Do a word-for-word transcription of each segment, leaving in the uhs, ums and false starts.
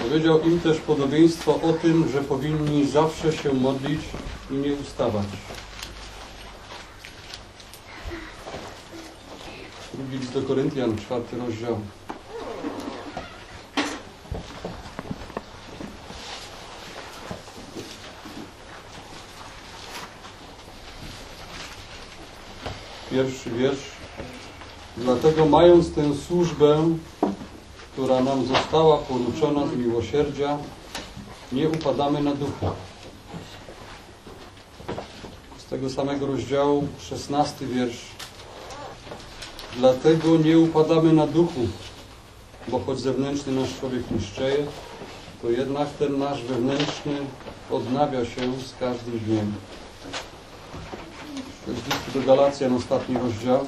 Powiedział im też podobieństwo o tym, że powinni zawsze się modlić i nie ustawać. Drugi list do Koryntian, czwarty rozdział. Pierwszy wiersz. Dlatego mając tę służbę, która nam została poruczona z miłosierdzia, nie upadamy na duchu. Z tego samego rozdziału, szesnasty wiersz. Dlatego nie upadamy na duchu, bo choć zewnętrzny nasz człowiek niszczeje, to jednak ten nasz wewnętrzny odnawia się z każdym dniem. To jest list do Galacjan, ostatni rozdział.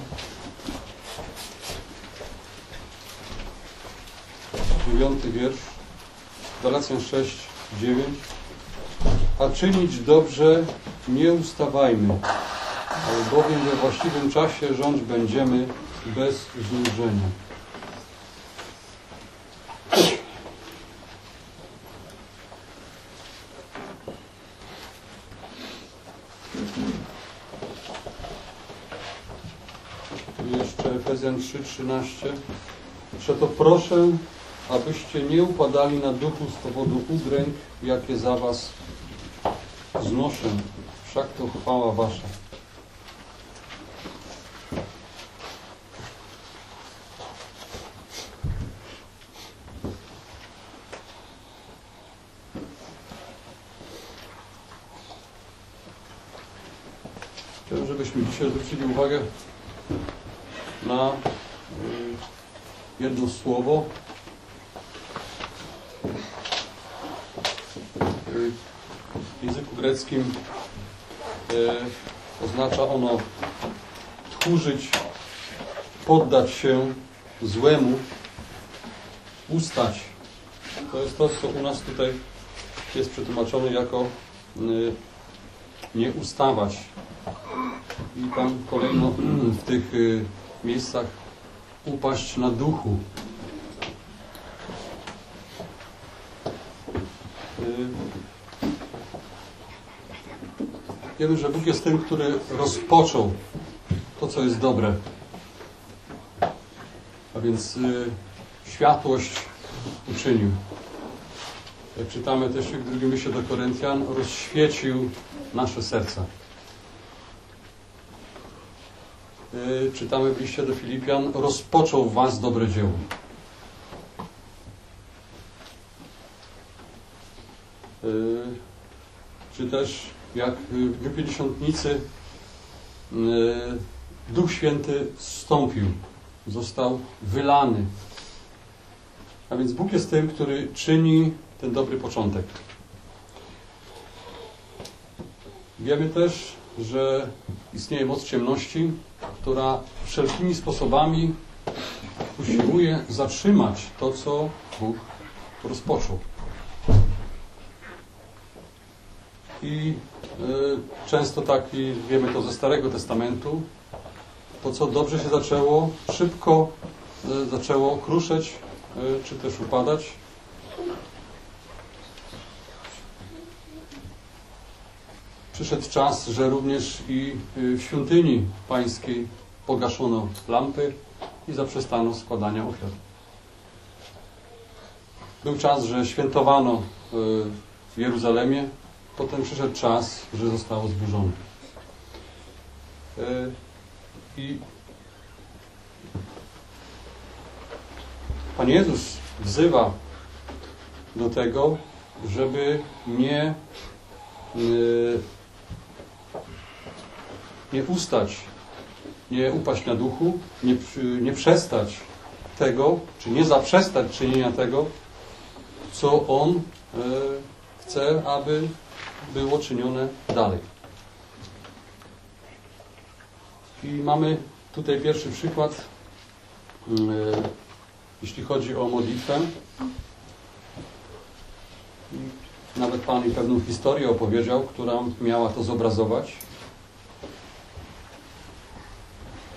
Dziewiąty wiersz. Galacjan sześć, dziewięć. A czynić dobrze nie ustawajmy, albowiem we właściwym czasie rządź będziemy bez znużenia. Jeszcze Efezjan trzy, trzynaście. Przeto proszę, abyście nie upadali na duchu z powodu udręk, jakie za was znoszę. Wszak to chwała wasza. Chciałbym, żebyśmy dzisiaj zwrócili uwagę na jedno słowo. W języku greckim oznacza ono tchórzyć, poddać się złemu, ustać. To jest to, co u nas tutaj jest przetłumaczone jako nie ustawać. I tam kolejno w tych miejscach upaść na duchu. Wiemy, że Bóg jest tym, który rozpoczął to, co jest dobre. A więc y, światłość uczynił. Jak czytamy też w drugim liście do Koryntian, rozświecił nasze serca. Y, czytamy w liście do Filipian, rozpoczął w was dobre dzieło. Y, czy też jak w Dniu Pięćdziesiątnicy Duch Święty zstąpił, został wylany. A więc Bóg jest tym, który czyni ten dobry początek. Wiemy też, że istnieje moc ciemności, która wszelkimi sposobami usiłuje zatrzymać to, co Bóg rozpoczął. I y, często tak, i wiemy to ze Starego Testamentu, to co dobrze się zaczęło, szybko y, zaczęło kruszeć, y, czy też upadać. Przyszedł czas, że również i y, w świątyni pańskiej pogaszono lampy i zaprzestano składania ofiar. Był czas, że świętowano y, w Jeruzalemie. Potem przyszedł czas, że zostało zburzone. I Pan Jezus wzywa do tego, żeby nie, nie ustać, nie upaść na duchu, nie, nie przestać tego, czy nie zaprzestać czynienia tego, co On chce, aby było czynione dalej. I mamy tutaj pierwszy przykład, jeśli chodzi o modlitwę. Nawet Pan mi pewną historię opowiedział, która miała to zobrazować.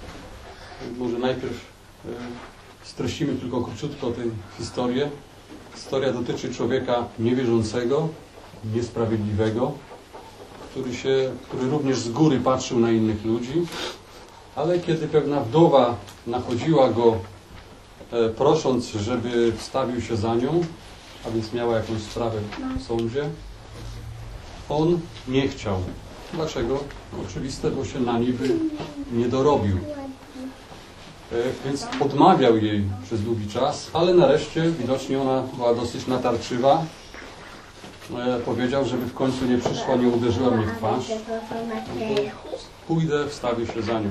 Może najpierw streścimy tylko króciutko tę historię. Historia dotyczy człowieka niewierzącego, niesprawiedliwego, który, się, który również z góry patrzył na innych ludzi, ale kiedy pewna wdowa nachodziła go, e, prosząc, żeby wstawił się za nią, a więc miała jakąś sprawę w sądzie, on nie chciał. Dlaczego? No, oczywiste, bo się na niby nie dorobił. E, więc odmawiał jej przez długi czas, ale nareszcie, widocznie ona była dosyć natarczywa, e, powiedział, żeby w końcu nie przyszła, nie uderzyła mnie w twarz. No to pójdę, wstawię się za nią.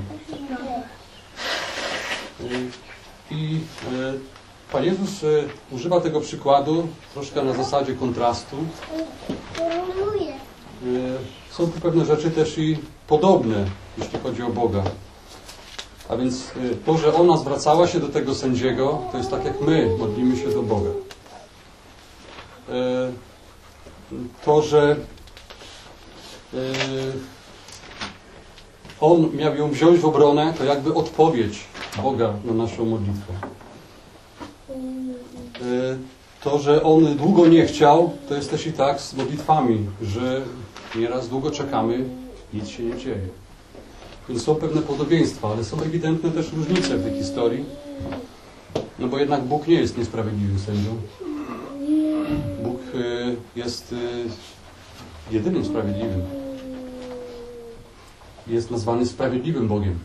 E, I e, Pan Jezus e, używa tego przykładu troszkę na zasadzie kontrastu. Są tu pewne rzeczy też i podobne, jeśli chodzi o Boga. A więc to, że ona zwracała się do tego sędziego, to jest tak jak my modlimy się do Boga. To, że on miał ją wziąć w obronę, to jakby odpowiedź Boga na naszą modlitwę. To, że on długo nie chciał, to jest też i tak z modlitwami, że nieraz długo czekamy, nic się nie dzieje. Więc są pewne podobieństwa, ale są ewidentne też różnice w tej historii. No bo jednak Bóg nie jest niesprawiedliwym sędzią. Bóg jest jedynym sprawiedliwym. Jest nazwany sprawiedliwym Bogiem.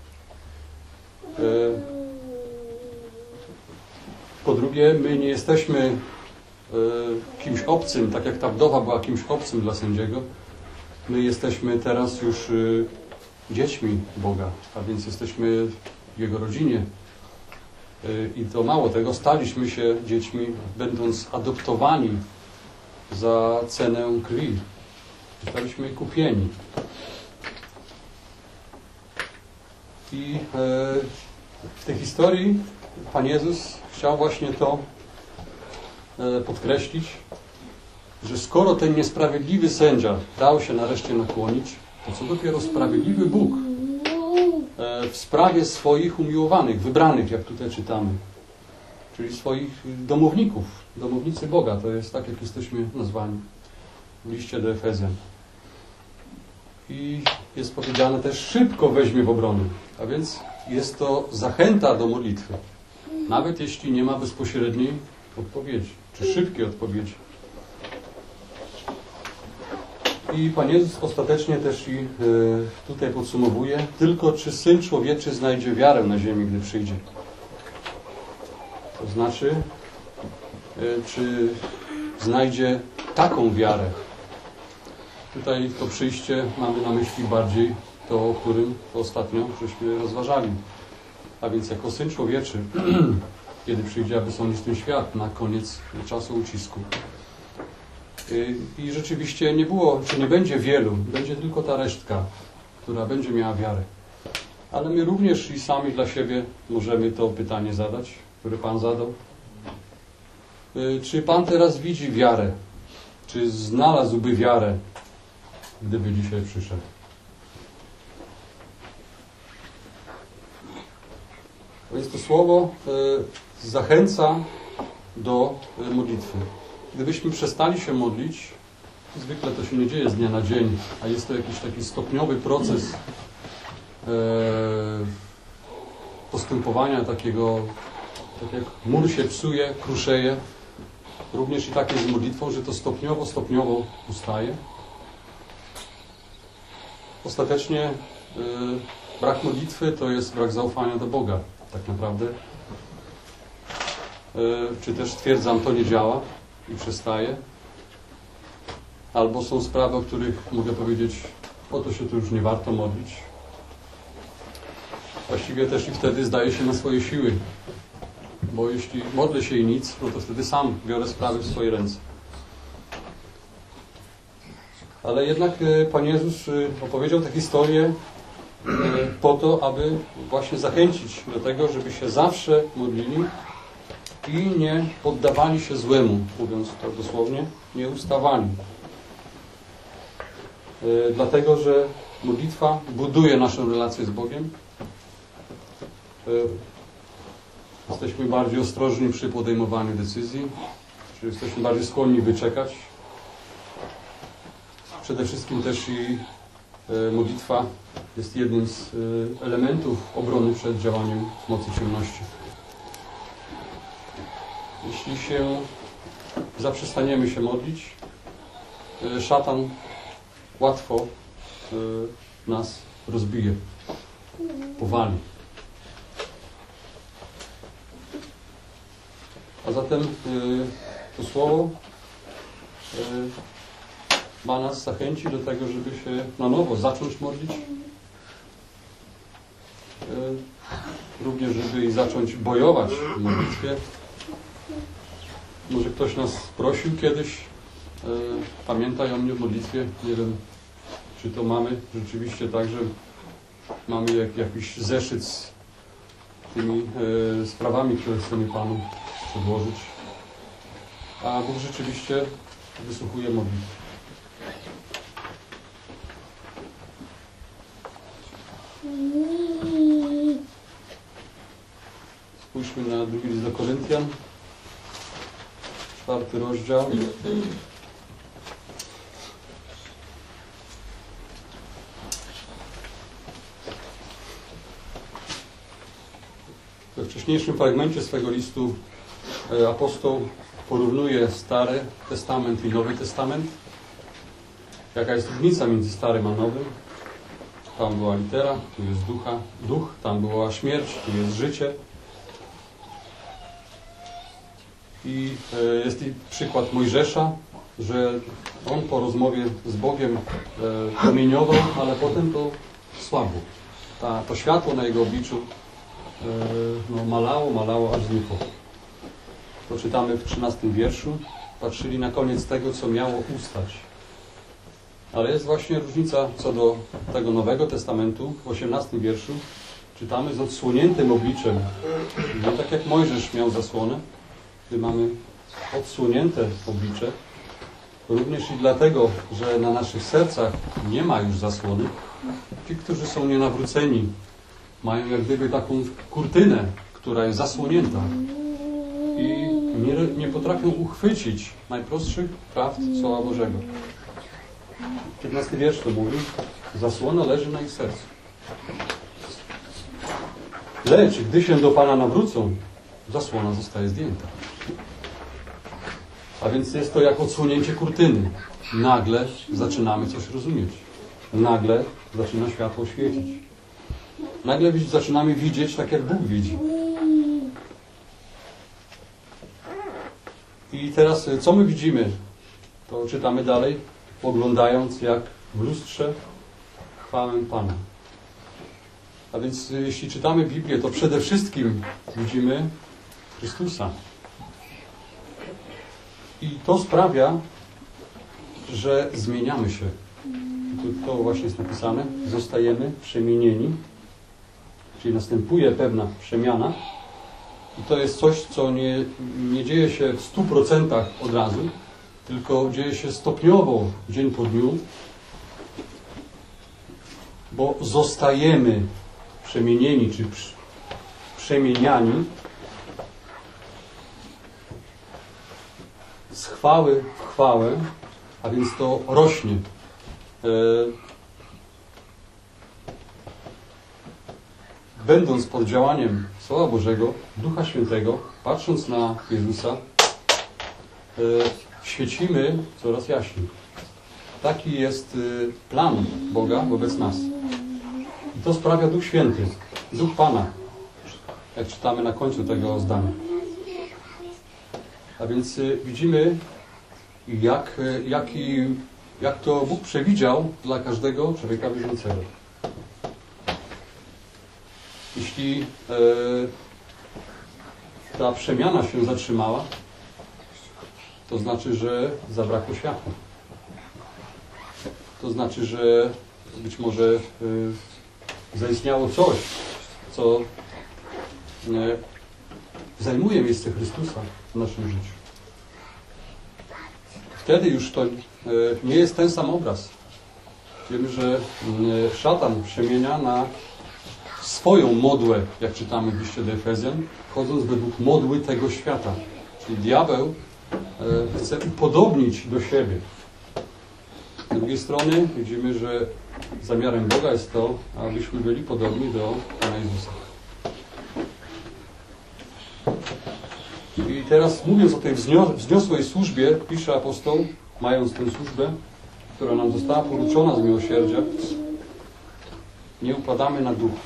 Po drugie, my nie jesteśmy kimś obcym, tak jak ta wdowa była kimś obcym dla sędziego. My jesteśmy teraz już dziećmi Boga, a więc jesteśmy w Jego rodzinie. I to mało tego, staliśmy się dziećmi, będąc adoptowani za cenę krwi. Zostaliśmy kupieni. I w tej historii Pan Jezus chciał właśnie to podkreślić, że skoro ten niesprawiedliwy sędzia dał się nareszcie nakłonić, to co dopiero sprawiedliwy Bóg w sprawie swoich umiłowanych, wybranych, jak tutaj czytamy, czyli swoich domowników, domownicy Boga, to jest tak, jak jesteśmy nazwani w liście do Efezjan. I jest powiedziane też, szybko weźmie w obronę, a więc jest to zachęta do modlitwy, nawet jeśli nie ma bezpośredniej odpowiedzi, czy szybkiej odpowiedzi. I Pan Jezus ostatecznie też i tutaj podsumowuje, tylko czy Syn Człowieczy znajdzie wiarę na ziemi, gdy przyjdzie. To znaczy, czy znajdzie taką wiarę. Tutaj to przyjście mamy na myśli bardziej to, o którym to ostatnio żeśmy rozważali. A więc jako Syn Człowieczy, kiedy przyjdzie, aby sądzić ten świat na koniec czasu ucisku. I rzeczywiście nie było, czy nie będzie wielu, będzie tylko ta resztka, która będzie miała wiarę. Ale my również i sami dla siebie możemy to pytanie zadać, które Pan zadał. Czy Pan teraz widzi wiarę? Czy znalazłby wiarę, gdyby dzisiaj przyszedł? Więc to słowo zachęca do modlitwy. Gdybyśmy przestali się modlić, zwykle to się nie dzieje z dnia na dzień, a jest to jakiś taki stopniowy proces e, postępowania takiego, tak jak mur się psuje, kruszeje. Również i tak jest z modlitwą, że to stopniowo, stopniowo ustaje. Ostatecznie e, brak modlitwy to jest brak zaufania do Boga, tak naprawdę. E, czy też stwierdzam, to nie działa i przestaje. Albo są sprawy, o których mogę powiedzieć, o to się tu już nie warto modlić. Właściwie też i wtedy zdaje się na swoje siły. Bo jeśli modlę się i nic, no to wtedy sam biorę sprawy w swoje ręce. Ale jednak Pan Jezus opowiedział tę historię po to, aby właśnie zachęcić do tego, żeby się zawsze modlili i nie poddawali się złemu, mówiąc to dosłownie, nie ustawali. Dlatego, że modlitwa buduje naszą relację z Bogiem. Jesteśmy bardziej ostrożni przy podejmowaniu decyzji, czy jesteśmy bardziej skłonni wyczekać. Przede wszystkim też i modlitwa jest jednym z elementów obrony przed działaniem mocy ciemności. Jeśli się zaprzestaniemy się modlić, szatan łatwo nas rozbije, powali. A zatem to słowo ma nas zachęcić do tego, żeby się na nowo zacząć modlić. Również, żeby i zacząć bojować w modlitwie. Może ktoś nas prosił kiedyś, pamiętaj o mnie w modlitwie. Nie wiem, czy to mamy rzeczywiście tak, że mamy jak, jakiś zeszyt z tymi e, sprawami, które chcemy Panu przedłożyć. A Bóg rzeczywiście wysłuchuje modlitwy. Spójrzmy na drugi list do Koryntian, czwarty rozdział. We wcześniejszym fragmencie swego listu apostoł porównuje Stary Testament i Nowy Testament. Jaka jest różnica między Starym a Nowym? Tam była litera, tu jest ducha, duch, tam była śmierć, tu jest życie. I jest i przykład Mojżesza, że on po rozmowie z Bogiem promieniował, ale potem to słabło. Ta, to światło na jego obliczu no, malało, malało, aż znikło. To czytamy w trzynastym wierszu. Patrzyli na koniec tego, co miało ustać. Ale jest właśnie różnica co do tego Nowego Testamentu. W osiemnastym wierszu czytamy z odsłoniętym obliczem. Nie tak jak Mojżesz miał zasłonę, gdy mamy odsłonięte oblicze. Również i dlatego, że na naszych sercach nie ma już zasłony. Ci, którzy są nienawróceni, mają jak gdyby taką kurtynę, która jest zasłonięta i nie, nie potrafią uchwycić najprostszych prawd Słowa Bożego. piętnasty wiersz to mówi, zasłona leży na ich sercu. Lecz gdy się do Pana nawrócą, zasłona zostaje zdjęta. A więc jest to jak odsłonięcie kurtyny. Nagle zaczynamy coś rozumieć. Nagle zaczyna światło świecić. Nagle zaczynamy widzieć tak, jak Bóg widzi. I teraz, co my widzimy? To czytamy dalej, oglądając jak w lustrze chwałę Pana. A więc jeśli czytamy Biblię, to przede wszystkim widzimy Chrystusa. I to sprawia, że zmieniamy się. Tu to właśnie jest napisane. Zostajemy przemienieni. Czyli następuje pewna przemiana. I to jest coś, co nie, nie dzieje się w stu procentach od razu, tylko dzieje się stopniowo, dzień po dniu, bo zostajemy przemienieni, czy przemieniani z chwały w chwałę, a więc to rośnie. Będąc pod działaniem Słowa Bożego, Ducha Świętego, patrząc na Jezusa, świecimy coraz jaśniej. Taki jest plan Boga wobec nas. I to sprawia Duch Święty, Duch Pana, jak czytamy na końcu tego zdania. A więc widzimy, jak, jaki, jak to Bóg przewidział dla każdego człowieka wierzącego. Jeśli e, ta przemiana się zatrzymała, to znaczy, że zabrakło światła. To znaczy, że być może e, zaistniało coś, co e, zajmuje miejsce Chrystusa w naszym życiu. Wtedy już to e, nie jest ten sam obraz. Wiemy, że e, szatan przemienia na swoją modłę, jak czytamy w liście do Efezjan, chodząc według modły tego świata. Czyli diabeł chce upodobnić do siebie. Z drugiej strony widzimy, że zamiarem Boga jest to, abyśmy byli podobni do Pana Jezusa. I teraz, mówiąc o tej wzniosłej służbie, pisze apostoł, mając tę służbę, która nam została poruczona z miłosierdzia, nie upadamy na duchu.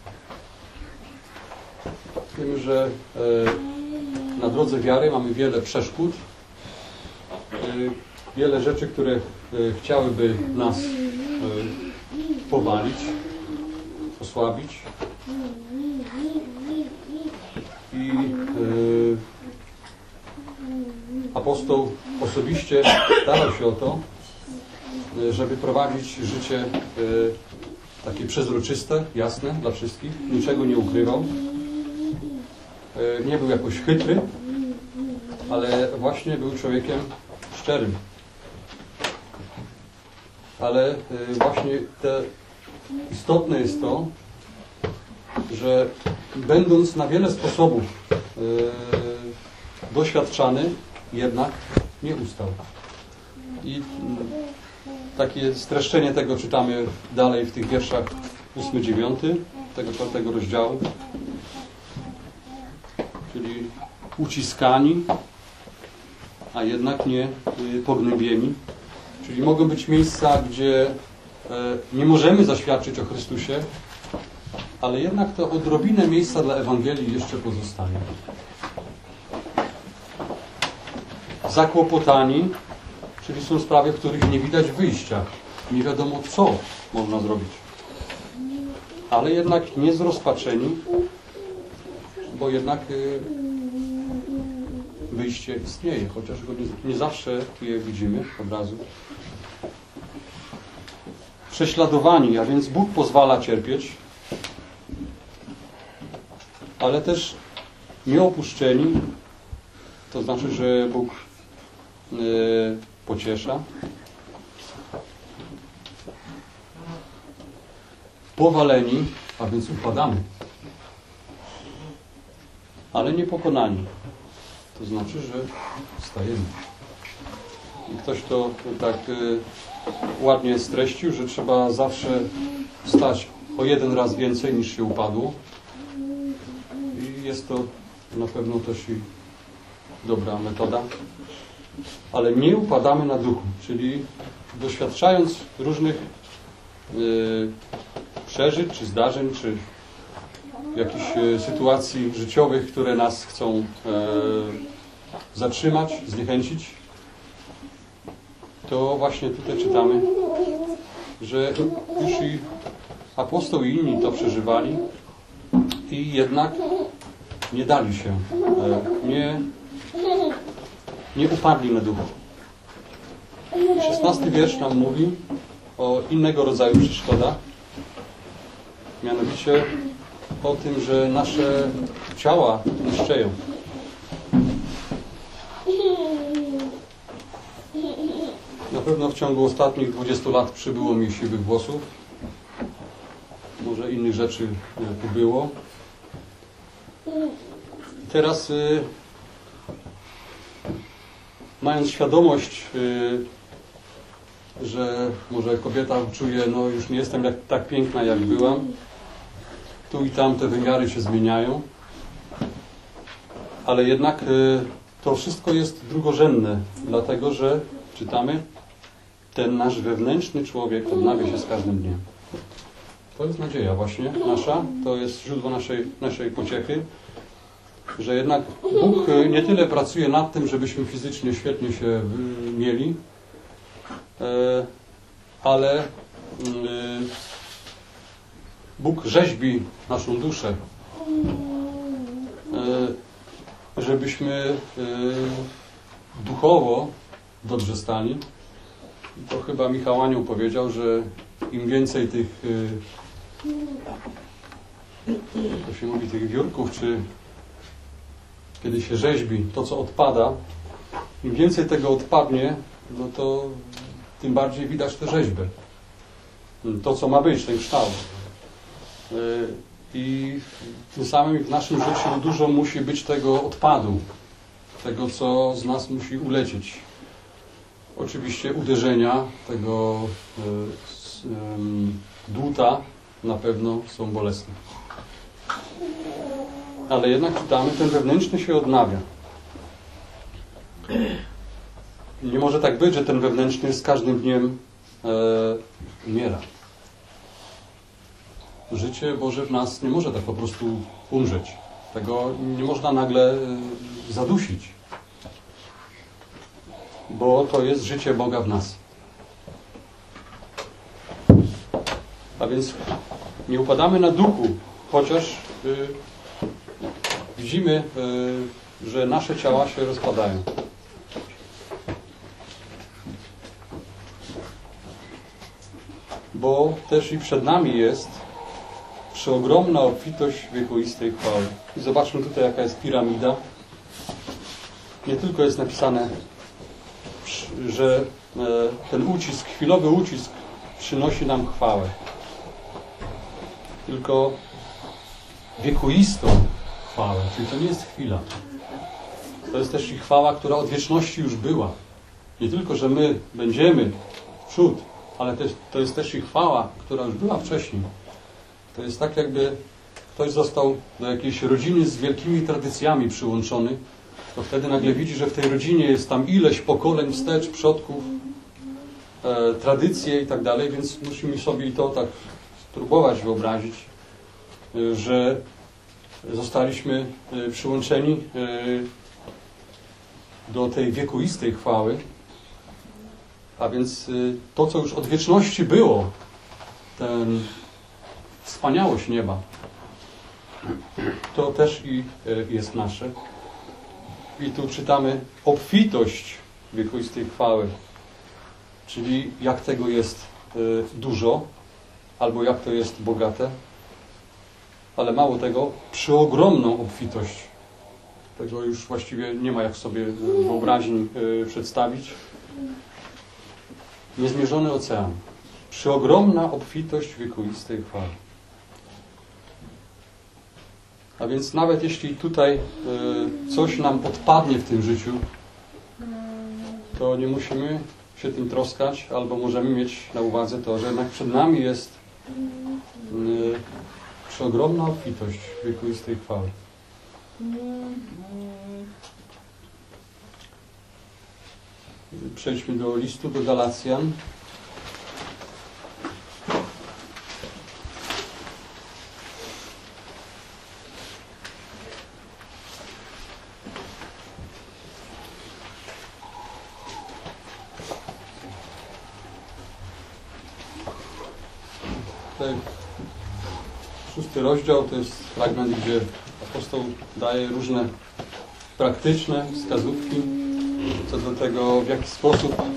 Wiemy, że na drodze wiary mamy wiele przeszkód, wiele rzeczy, które chciałyby nas powalić, osłabić. I apostoł osobiście starał się o to, żeby prowadzić życie takie przezroczyste, jasne dla wszystkich, niczego nie ukrywał. Nie był jakoś chytry, ale właśnie był człowiekiem szczerym. Ale właśnie te istotne jest to, że będąc na wiele sposobów doświadczany, jednak nie ustał. I takie streszczenie tego czytamy dalej w tych wierszach ósmy dziewiąty tego czwartego rozdziału. Czyli uciskani, a jednak nie pognębieni. Czyli mogą być miejsca, gdzie nie możemy zaświadczyć o Chrystusie, ale jednak to odrobinę miejsca dla Ewangelii jeszcze pozostanie. Zakłopotani, czyli są sprawy, w których nie widać wyjścia. Nie wiadomo, co można zrobić. Ale jednak nie zrozpaczeni, bo jednak wyjście istnieje, chociaż go nie, nie zawsze je widzimy od razu. Prześladowani, a więc Bóg pozwala cierpieć, ale też nieopuszczeni, to znaczy, że Bóg yy, pociesza. Powaleni, a więc upadamy, ale nie pokonani. To znaczy, że wstajemy. I ktoś to tak y, ładnie streścił, że trzeba zawsze wstać o jeden raz więcej niż się upadło. I jest to na pewno też i dobra metoda. Ale nie upadamy na duchu, czyli doświadczając różnych y, przeżyć, czy zdarzeń, czy jakichś y, sytuacji życiowych, które nas chcą y, zatrzymać, zniechęcić, to właśnie tutaj czytamy, że już i apostoł i inni to przeżywali i jednak nie dali się, nie, nie upadli na duchu. szesnasty wiersz nam mówi o innego rodzaju przeszkodach, mianowicie o tym, że nasze ciała niszczeją. Na pewno w ciągu ostatnich dwudziestu lat przybyło mi siwych włosów. Może innych rzeczy tu było. Teraz y, mając świadomość, y, że może kobieta czuje, no już nie jestem jak, tak piękna jak byłam, tu i tam te wymiary się zmieniają, ale jednak y, to wszystko jest drugorzędne, dlatego że czytamy, ten nasz wewnętrzny człowiek odnawia się z każdym dniem. To jest nadzieja właśnie nasza, to jest źródło naszej, naszej pociechy, że jednak Bóg nie tyle pracuje nad tym, żebyśmy fizycznie świetnie się mieli, ale Bóg rzeźbi naszą duszę, żebyśmy duchowo dobrze stali. To chyba Michał Anioł powiedział, że im więcej tych, to się mówi, tych wiórków, czy kiedy się rzeźbi to, co odpada, im więcej tego odpadnie, no to tym bardziej widać tę rzeźbę. To, co ma być, ten kształt. I tym samym w naszym życiu dużo musi być tego odpadu. tego, co z nas musi ulecieć. Oczywiście uderzenia tego y, y, dłuta na pewno są bolesne. Ale jednak czytamy, ten wewnętrzny się odnawia. Nie może tak być, że ten wewnętrzny z każdym dniem e, umiera. Życie Boże w nas nie może tak po prostu umrzeć. Tego nie można nagle e, zadusić. Bo to jest życie Boga w nas. A więc nie upadamy na duchu, chociaż y, widzimy, y, że nasze ciała się rozpadają. Bo też i przed nami jest przeogromna obfitość wiekuistej chwały. I zobaczmy tutaj, jaka jest piramida. Nie tylko jest napisane, że ten ucisk, chwilowy ucisk przynosi nam chwałę, tylko wiekuistą chwałę, czyli to nie jest chwila. To jest też i chwała, która od wieczności już była. Nie tylko, że my będziemy w przód, ale też, to jest też i chwała, która już była wcześniej. To jest tak, jakby ktoś został do jakiejś rodziny z wielkimi tradycjami przyłączony, to wtedy nagle widzi, że w tej rodzinie jest tam ileś pokoleń wstecz, przodków, e, tradycje i tak dalej, więc musimy sobie to tak spróbować wyobrazić, e, że zostaliśmy e, przyłączeni e, do tej wiekuistej chwały, a więc e, to, co już od wieczności było, ten wspaniałość nieba, to też i e, jest nasze. I tu czytamy obfitość wiekuistej chwały, czyli jak tego jest y, dużo, albo jak to jest bogate, ale mało tego, przeogromną obfitość. Tego już właściwie nie ma jak sobie w wyobraźni y, przedstawić. Niezmierzony ocean. Przeogromna obfitość wiekuistej chwały. A więc nawet jeśli tutaj y, coś nam odpadnie w tym życiu, to nie musimy się tym troskać, albo możemy mieć na uwadze to, że jednak przed nami jest y, przeogromna obfitość wiekuistej chwały. Przejdźmy do listu do Galacjan. Szósty rozdział to jest fragment, gdzie apostoł daje różne praktyczne wskazówki co do tego, w jaki sposób e,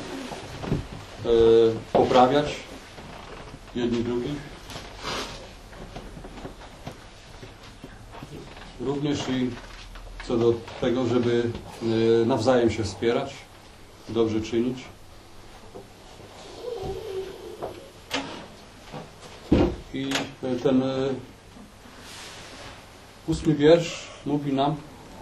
poprawiać jedni drugich. Również i co do tego, żeby e, nawzajem się wspierać, dobrze czynić. I ten ósmy wiersz mówi nam,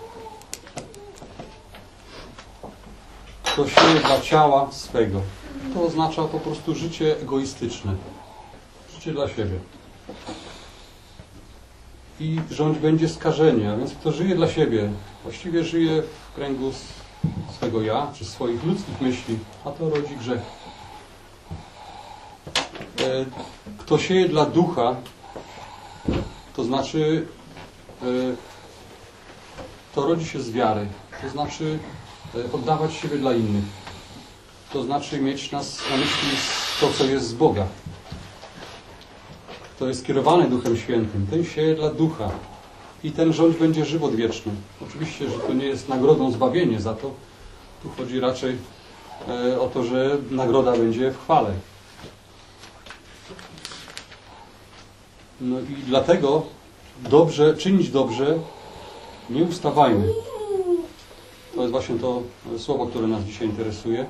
kto sieje dla ciała swego. To oznacza po prostu życie egoistyczne. Życie dla siebie. I rządź będzie skażenie. A więc kto żyje dla siebie, właściwie żyje w kręgu swego ja, czy swoich ludzkich myśli, a to rodzi grzech. Kto sieje dla ducha, to znaczy to rodzi się z wiary, to znaczy oddawać siebie dla innych, to znaczy mieć nas na myśli to, co jest z Boga. Kto jest kierowany Duchem Świętym, ten sieje dla ducha i ten rządź będzie żywot wieczny. Oczywiście, że to nie jest nagrodą zbawienie za to, tu chodzi raczej o to, że nagroda będzie w chwale. No i dlatego dobrze, czynić dobrze, nie ustawajmy. To jest właśnie to słowo, które nas dzisiaj interesuje.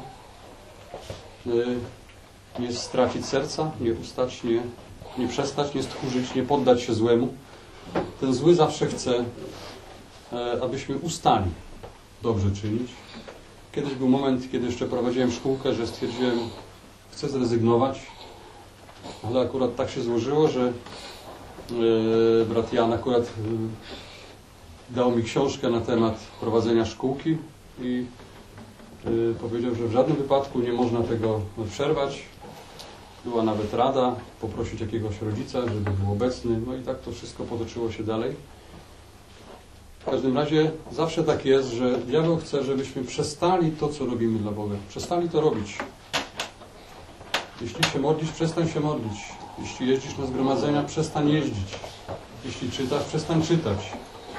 Nie stracić serca, nie ustać, nie, nie przestać, nie stchórzyć, nie poddać się złemu. Ten zły zawsze chce, abyśmy ustali. dobrze czynić. Kiedyś był moment, kiedy jeszcze prowadziłem szkółkę, że stwierdziłem, chcę zrezygnować, ale akurat tak się złożyło, że yy, brat Jan akurat yy, dał mi książkę na temat prowadzenia szkółki i yy, powiedział, że w żadnym wypadku nie można tego przerwać. Była nawet rada, poprosić jakiegoś rodzica, żeby był obecny, no i tak to wszystko potoczyło się dalej. W każdym razie zawsze tak jest, że diabeł chce, żebyśmy przestali to, co robimy dla Boga. Przestali to robić. Jeśli się modlisz, przestań się modlić. Jeśli jeździsz na zgromadzenia, przestań jeździć. Jeśli czytasz, przestań czytać.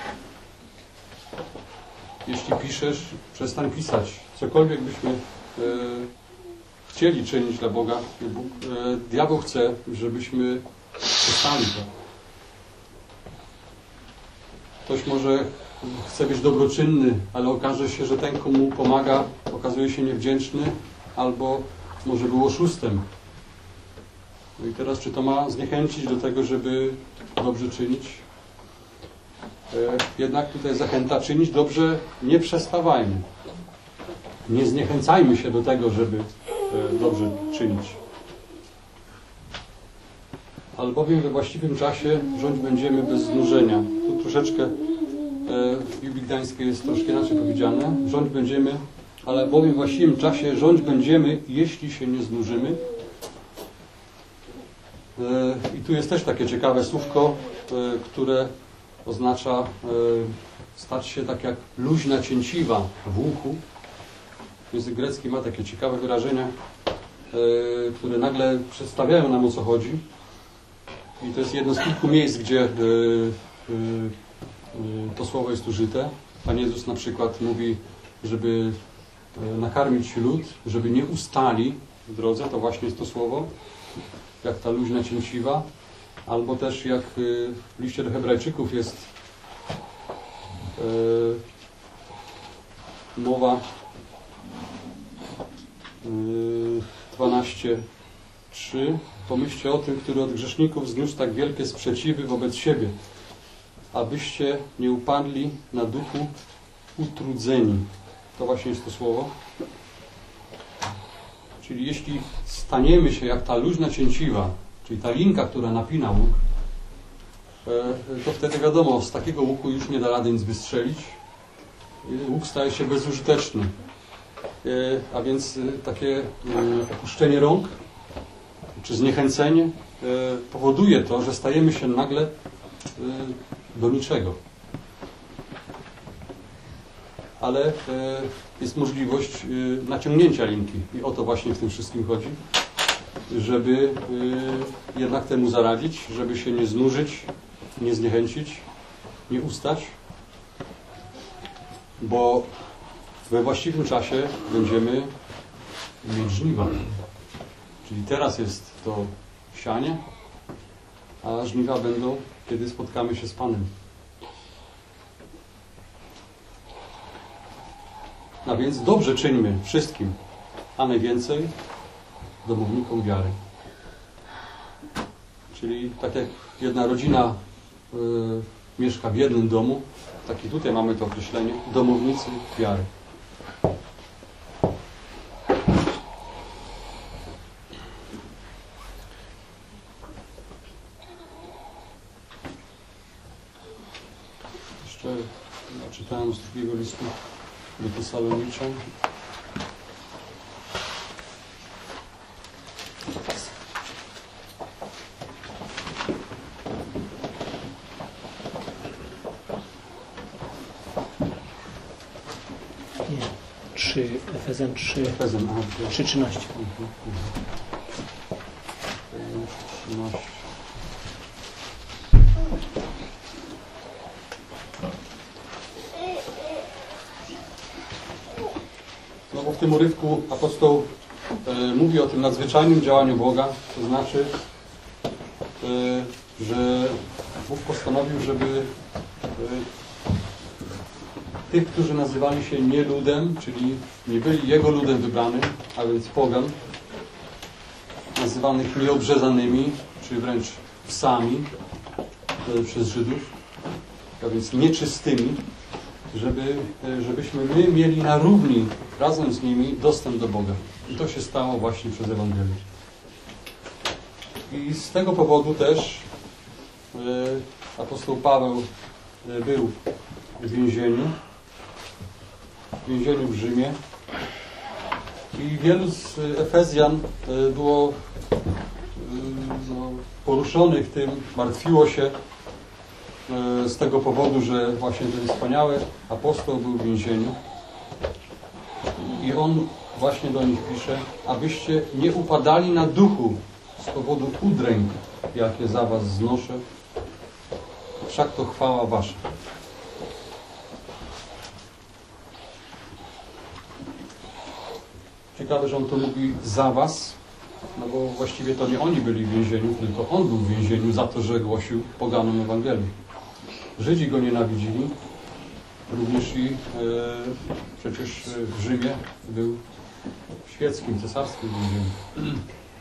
Jeśli piszesz, przestań pisać. Cokolwiek byśmy e, chcieli czynić dla Boga, Bóg, e, diabeł chce, żebyśmy przestali to. Ktoś może chce być dobroczynny, ale okaże się, że ten, komu pomaga, okazuje się niewdzięczny albo może był oszustem. No i teraz, czy to ma zniechęcić do tego, żeby dobrze czynić? Jednak tutaj zachęta czynić dobrze, nie przestawajmy. Nie zniechęcajmy się do tego, żeby dobrze czynić. Albowiem we właściwym czasie rządź będziemy bez znużenia. Tu troszeczkę w Biblii Gdańskiej jest troszkę inaczej powiedziane. Rządź będziemy, ale bowiem w właściwym czasie rządź będziemy, jeśli się nie znużymy. I tu jest też takie ciekawe słówko, które oznacza stać się tak jak luźna cięciwa w uchu. Język grecki ma takie ciekawe wyrażenia, które nagle przedstawiają nam, o co chodzi. I to jest jedno z kilku miejsc, gdzie to słowo jest użyte. Pan Jezus na przykład mówi, żeby nakarmić lud, żeby nie ustali w drodze, to właśnie jest to słowo, jak ta luźna cięciwa. Albo też jak w liście do Hebrajczyków jest mowa dwanaście trzy. Pomyślcie o tym, który od grzeszników zniósł tak wielkie sprzeciwy wobec siebie, abyście nie upadli na duchu utrudzeni. To właśnie jest to słowo. Czyli jeśli staniemy się jak ta luźna cięciwa, czyli ta linka, która napina łuk, to wtedy wiadomo, z takiego łuku już nie da rady nic wystrzelić. Łuk staje się bezużyteczny. A więc takie opuszczenie rąk czy zniechęcenie powoduje to, że stajemy się nagle do niczego. Ale jest możliwość naciągnięcia linki. I o to właśnie w tym wszystkim chodzi. Żeby jednak temu zaradzić, żeby się nie znużyć, nie zniechęcić, nie ustać. Bo we właściwym czasie będziemy mieć żniwa. Czyli teraz jest to sianie, a żniwa będą, kiedy spotkamy się z Panem. A więc dobrze czyńmy wszystkim, a najwięcej domownikom wiary. Czyli tak jak jedna rodzina y, mieszka w jednym domu, tak i tutaj mamy to określenie, domownicy wiary. Jeszcze czytałem z drugiego listu do Tesaloniczan. trzy, Efezjan trzy, Efezjan, aha, trzy trzynaście. Mhm, mhm. No bo w tym urywku apostoł e, mówi o tym nadzwyczajnym działaniu Boga, to znaczy, e, że Bóg postanowił, żeby e, tych, którzy nazywali się nie ludem, czyli nie byli Jego ludem wybranym, a więc pogan, nazywanych nieobrzezanymi, czy wręcz psami e, przez Żydów, a więc nieczystymi, żeby, żebyśmy my mieli na równi razem z nimi dostęp do Boga. I to się stało właśnie przez Ewangelię. I z tego powodu też e, apostoł Paweł e, był w więzieniu, w więzieniu w Rzymie. I wielu z Efezjan e, było e, no, poruszonych tym, martwiło się e, z tego powodu, że właśnie ten wspaniały apostoł był w więzieniu. I on właśnie do nich pisze, abyście nie upadali na duchu z powodu udręk, jakie za was znoszę, wszak to chwała wasza. Ciekawe, że on to mówi za was, no bo właściwie to nie oni byli w więzieniu, tylko on był w więzieniu za to, że głosił poganom Ewangelię. Żydzi go nienawidzili, również i e, przecież w Rzymie był w świeckim, cesarskim więzieniu.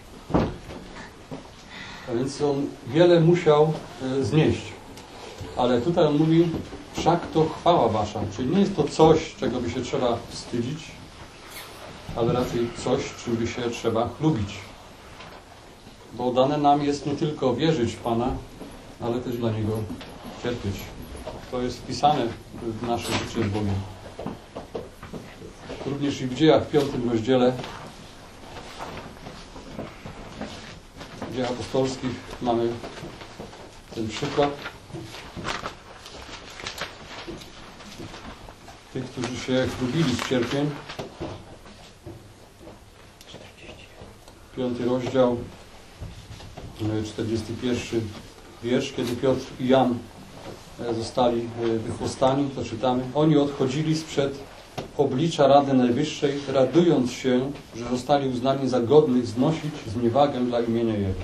A więc on wiele musiał e, znieść. Ale tutaj on mówi, wszak to chwała wasza. Czyli nie jest to coś, czego by się trzeba wstydzić, ale raczej coś, czym by się trzeba chlubić. Bo dane nam jest nie tylko wierzyć w Pana, ale też dla Niego cierpieć. To jest wpisane w nasze życie z Bogiem. Również i w Dziejach w piątym rozdziale, w Dziejach apostolskich mamy ten przykład tych, którzy się chlubili z cierpień. Piąty rozdział, czterdziesty pierwszy wiersz, kiedy Piotr i Jan zostali wychłostani, to czytamy. Oni odchodzili sprzed oblicza Rady Najwyższej, radując się, że zostali uznani za godnych znosić zniewagę dla imienia Jego.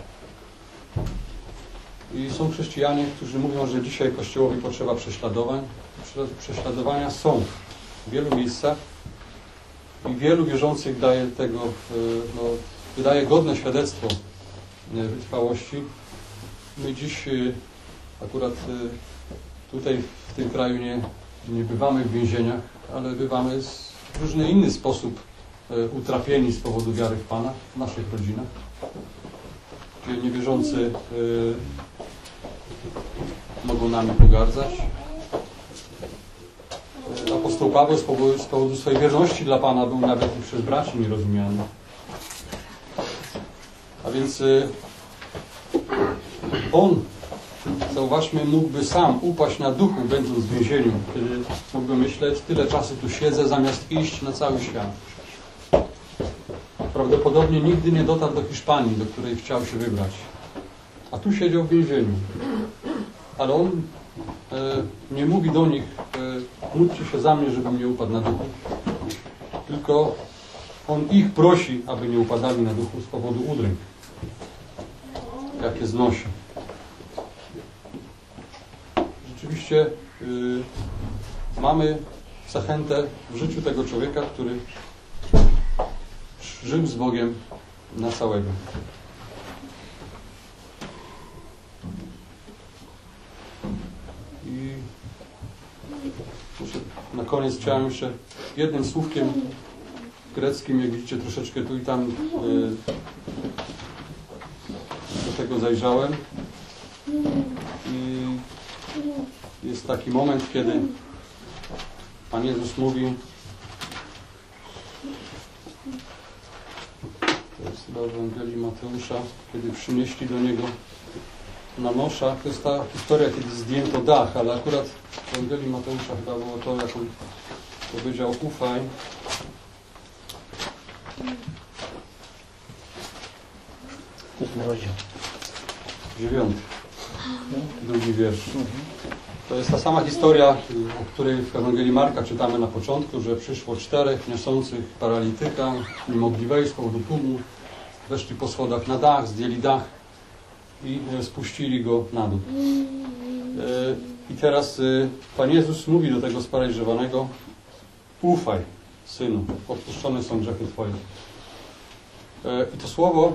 I są chrześcijanie, którzy mówią, że dzisiaj Kościołowi potrzeba prześladowań. Prześladowania są w wielu miejscach i wielu wierzących daje tego, no, wydaje godne świadectwo wytrwałości. My dziś akurat tutaj w tym kraju nie, nie bywamy w więzieniach, ale bywamy w różny inny sposób utrapieni z powodu wiary w Pana w naszych rodzinach, gdzie niewierzący mogą nami pogardzać. Apostoł Paweł z powodu, z powodu swojej wierności dla Pana był nawet i przez braci nierozumiany. A więc on, zauważmy, mógłby sam upaść na duchu, będąc w więzieniu, kiedy mógłby myśleć, tyle czasu tu siedzę, zamiast iść na cały świat. Prawdopodobnie nigdy nie dotarł do Hiszpanii, do której chciał się wybrać. A tu siedział w więzieniu. Ale on e, nie mówi do nich, e, módlcie się za mnie, żebym nie upadł na duchu. Tylko on ich prosi, aby nie upadali na duchu z powodu udręk, jakie znosi. Rzeczywiście y, mamy zachętę w życiu tego człowieka, który żył z Bogiem na całego. I muszę, na koniec chciałem jeszcze jednym słówkiem greckim, jak widzicie, troszeczkę tu i tam y, do tego zajrzałem. I jest taki moment, kiedy Pan Jezus mówi, to jest chyba w Ewangelii Mateusza, kiedy przynieśli do Niego na noszach, to jest ta historia, kiedy zdjęto dach, ale akurat w Ewangelii Mateusza chyba było to, jak on powiedział, ufaj. Dziewiąty. Drugi wiersz. To jest ta sama historia, o której w Ewangelii Marka czytamy na początku, że przyszło czterech niosących paralityka, nie mogli wejść z powodu tłumu, weszli po schodach na dach, zdjęli dach i spuścili go na dół. I teraz Pan Jezus mówi do tego sparaliżowanego, ufaj, synu, odpuszczone są grzechy Twoje. I to słowo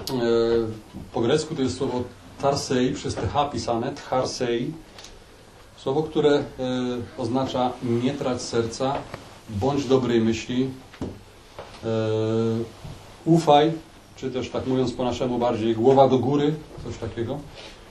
po grecku to jest słowo tarsei, przez th pisane, tcharsei. Słowo, które e, oznacza nie trać serca, bądź dobrej myśli, e, ufaj, czy też tak mówiąc po naszemu bardziej głowa do góry, coś takiego.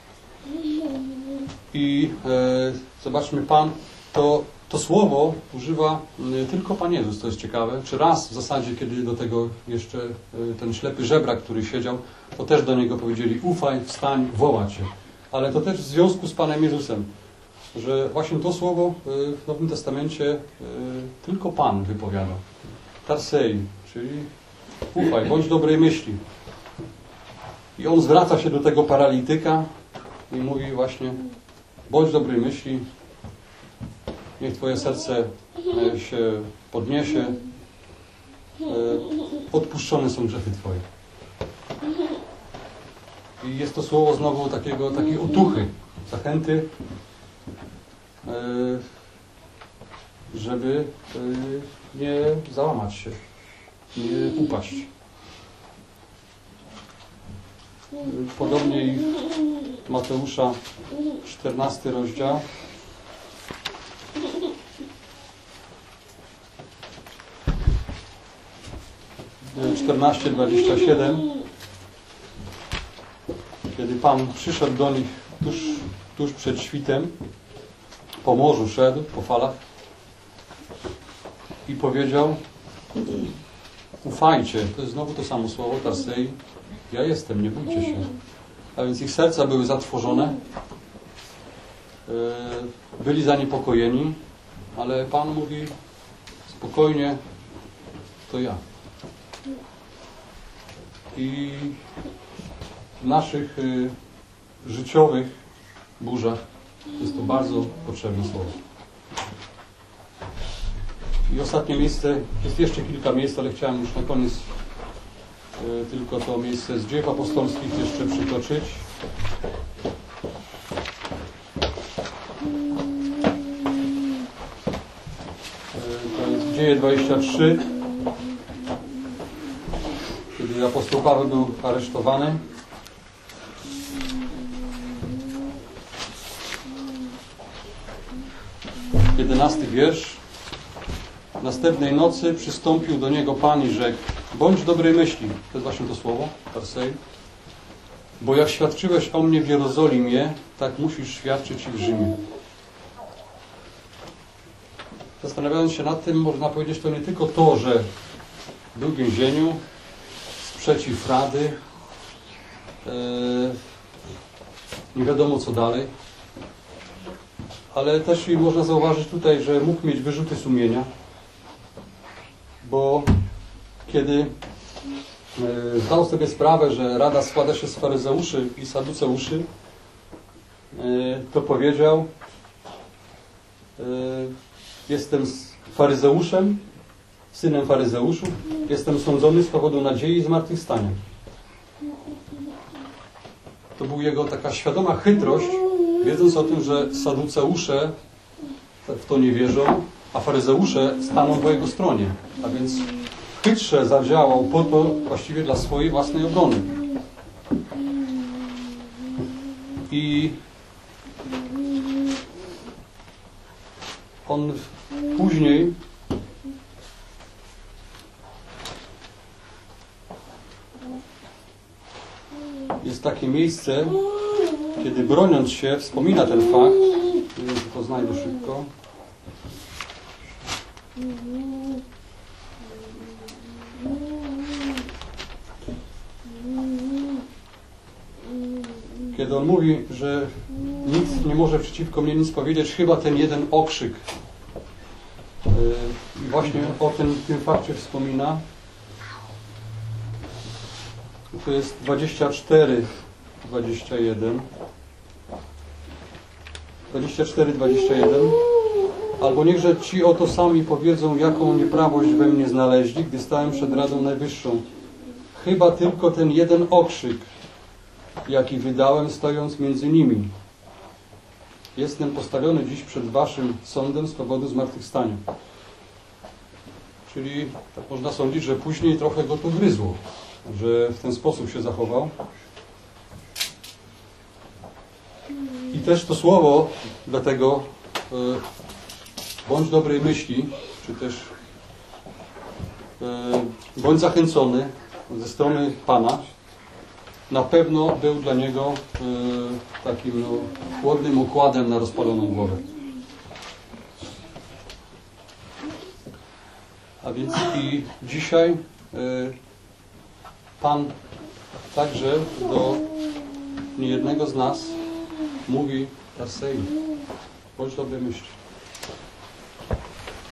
I e, zobaczmy, Pan to, to słowo używa e, tylko Pan Jezus, to jest ciekawe. Czy raz w zasadzie, kiedy do tego jeszcze e, ten ślepy żebrak, który siedział, to też do niego powiedzieli: ufaj, wstań, woła Cię. Ale to też w związku z Panem Jezusem, że właśnie to słowo e, w Nowym Testamencie e, tylko Pan wypowiada. Tarsei, czyli ufaj, bądź dobrej myśli. I on zwraca się do tego paralityka i mówi właśnie: bądź dobrej myśli, niech Twoje serce się podniesie, odpuszczone są grzechy Twoje. I jest to słowo znowu takiego, takiej otuchy, zachęty, żeby nie załamać się, nie upaść. Podobnie i Mateusza, czternasty rozdział. czternaście, dwadzieścia siedem. Kiedy Pan przyszedł do nich tuż, tuż przed świtem, po morzu szedł, po falach i powiedział: ufajcie, to jest znowu to samo słowo, tarsei, ja jestem, nie bójcie się. A więc ich serca były zatworzone, byli zaniepokojeni, ale Pan mówi: spokojnie, to ja. I w naszych y, życiowych burzach jest to bardzo potrzebne słowo. I ostatnie miejsce, jest jeszcze kilka miejsc, ale chciałem już na koniec y, tylko to miejsce z Dziejów Apostolskich jeszcze przytoczyć. Y, to jest Dzieje dwadzieścia trzy. Kiedy apostoł Paweł był aresztowany, jedenasty wiersz. Następnej nocy przystąpił do niego Pan i rzekł: bądź dobrej myśli, to jest właśnie to słowo, tarsei, bo jak świadczyłeś o mnie w Jerozolimie, tak musisz świadczyć i w Rzymie. Zastanawiając się nad tym, można powiedzieć, to nie tylko to, że był w więzieniu, sprzeciw Rady, e, nie wiadomo co dalej, ale też i można zauważyć tutaj, że mógł mieć wyrzuty sumienia, bo kiedy e, zdał sobie sprawę, że Rada składa się z faryzeuszy i saduceuszy, e, to powiedział: e, jestem faryzeuszem, synem faryzeuszów, jestem sądzony z powodu nadziei i zmartwychwstania. To była jego taka świadoma chytrość, wiedząc o tym, że saduceusze w to nie wierzą, a faryzeusze staną po jego stronie. A więc chytrze zadziałał po to właściwie dla swojej własnej obrony. I on później jest takie miejsce, kiedy broniąc się wspomina ten fakt, to znajdę szybko. Kiedy on mówi, że nikt nie może przeciwko mnie nic powiedzieć, chyba ten jeden okrzyk. I właśnie o tym, tym fakcie wspomina. To jest dwadzieścia cztery, dwadzieścia jeden. dwadzieścia cztery, dwadzieścia jeden. Albo niechże ci oto sami powiedzą, jaką nieprawość we mnie znaleźli, gdy stałem przed Radą Najwyższą. Chyba tylko ten jeden okrzyk, jaki wydałem, stojąc między nimi. Jestem postawiony dziś przed waszym sądem z powodu zmartwychwstania. Czyli tak można sądzić, że później trochę go to gryzło, że w ten sposób się zachował. I też to słowo dlatego e, bądź dobrej myśli, czy też e, bądź zachęcony ze strony Pana, na pewno był dla niego e, takim no, chłodnym układem na rozpaloną głowę. A więc i dzisiaj e, Pan także do niejednego z nas mówi: Tarsej, bądź dobrej myśli.